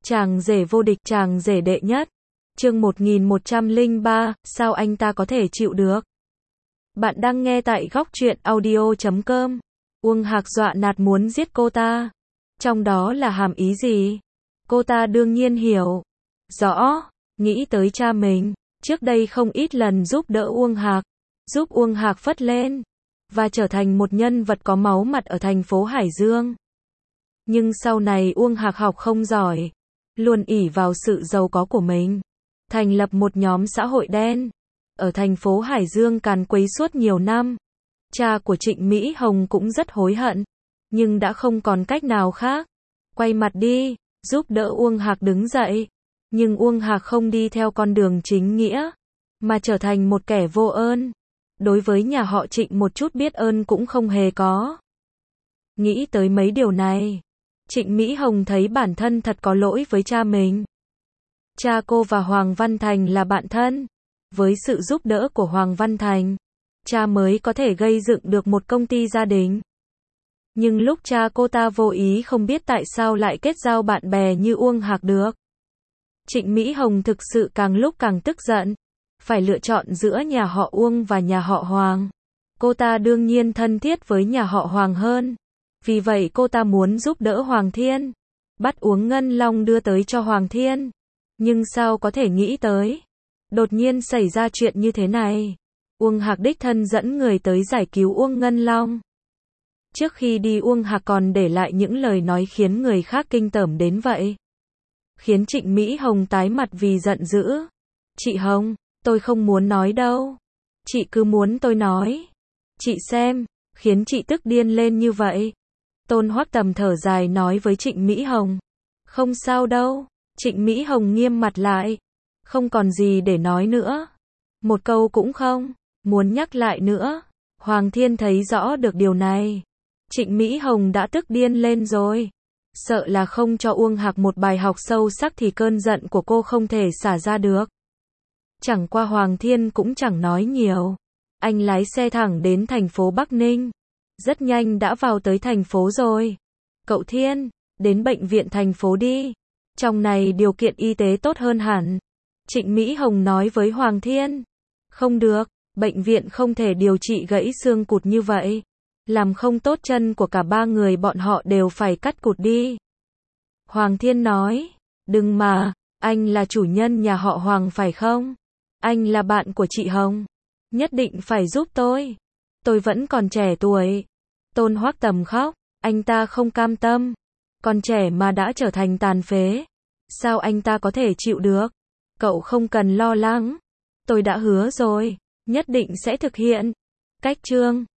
Chàng rể vô địch, chàng rể đệ nhất. Chương 1103, sao anh ta có thể chịu được? Bạn đang nghe tại góc truyện audio.com. Uông Hạc dọa nạt muốn giết cô ta. Trong đó là hàm ý gì? Cô ta đương nhiên hiểu. Rõ, nghĩ tới cha mình, trước đây không ít lần giúp đỡ Uông Hạc, giúp Uông Hạc phất lên, và trở thành một nhân vật có máu mặt ở thành phố Hải Dương. Nhưng sau này Uông Hạc học không giỏi, luôn ỷ vào sự giàu có của mình, thành lập một nhóm xã hội đen, ở thành phố Hải Dương càn quấy suốt nhiều năm. Cha của Trịnh Mỹ Hồng cũng rất hối hận, nhưng đã không còn cách nào khác. Quay mặt đi, giúp đỡ Uông Hạc đứng dậy. Nhưng Uông Hạc không đi theo con đường chính nghĩa, mà trở thành một kẻ vô ơn. Đối với nhà họ Trịnh một chút biết ơn cũng không hề có. Nghĩ tới mấy điều này, Trịnh Mỹ Hồng thấy bản thân thật có lỗi với cha mình. Cha cô và Hoàng Văn Thành là bạn thân. Với sự giúp đỡ của Hoàng Văn Thành, cha mới có thể gây dựng được một công ty gia đình. Nhưng lúc cha cô ta vô ý không biết tại sao lại kết giao bạn bè như Uông Hạc được. Trịnh Mỹ Hồng thực sự càng lúc càng tức giận. Phải lựa chọn giữa nhà họ Uông và nhà họ Hoàng. Cô ta đương nhiên thân thiết với nhà họ Hoàng hơn. Vì vậy cô ta muốn giúp đỡ Hoàng Thiên, bắt uống ngân long đưa tới cho Hoàng Thiên. Nhưng sao có thể nghĩ tới, đột nhiên xảy ra chuyện như thế này. Uông Hạc đích thân dẫn người tới giải cứu Uông Ngân Long. Trước khi đi Uông Hạc còn để lại những lời nói khiến người khác kinh tởm đến vậy. Khiến Trịnh Mỹ Hồng tái mặt vì giận dữ. Chị Hồng, tôi không muốn nói đâu. Chị cứ muốn tôi nói. Chị xem, khiến chị tức điên lên như vậy. Tôn Hoắc Tầm thở dài nói với Trịnh Mỹ Hồng. Không sao đâu. Trịnh Mỹ Hồng nghiêm mặt lại. Không còn gì để nói nữa. Một câu cũng không muốn nhắc lại nữa. Hoàng Thiên thấy rõ được điều này. Trịnh Mỹ Hồng đã tức điên lên rồi. Sợ là không cho Uông Hạc một bài học sâu sắc thì cơn giận của cô không thể xả ra được. Chẳng qua Hoàng Thiên cũng chẳng nói nhiều. Anh lái xe thẳng đến thành phố Bắc Ninh. Rất nhanh đã vào tới thành phố rồi. Cậu Thiên, đến bệnh viện thành phố đi. Trong này điều kiện y tế tốt hơn hẳn. Trịnh Mỹ Hồng nói với Hoàng Thiên. Không được, bệnh viện không thể điều trị gãy xương cụt như vậy. Làm không tốt chân của cả ba người bọn họ đều phải cắt cụt đi. Hoàng Thiên nói. Đừng mà, anh là chủ nhân nhà họ Hoàng phải không? Anh là bạn của chị Hồng. Nhất định phải giúp tôi. Tôi vẫn còn trẻ tuổi. Tôn Hoắc Tầm khóc. Anh ta không cam tâm. Còn trẻ mà đã trở thành tàn phế. Sao anh ta có thể chịu được? Cậu không cần lo lắng. Tôi đã hứa rồi. Nhất định sẽ thực hiện. Cách chương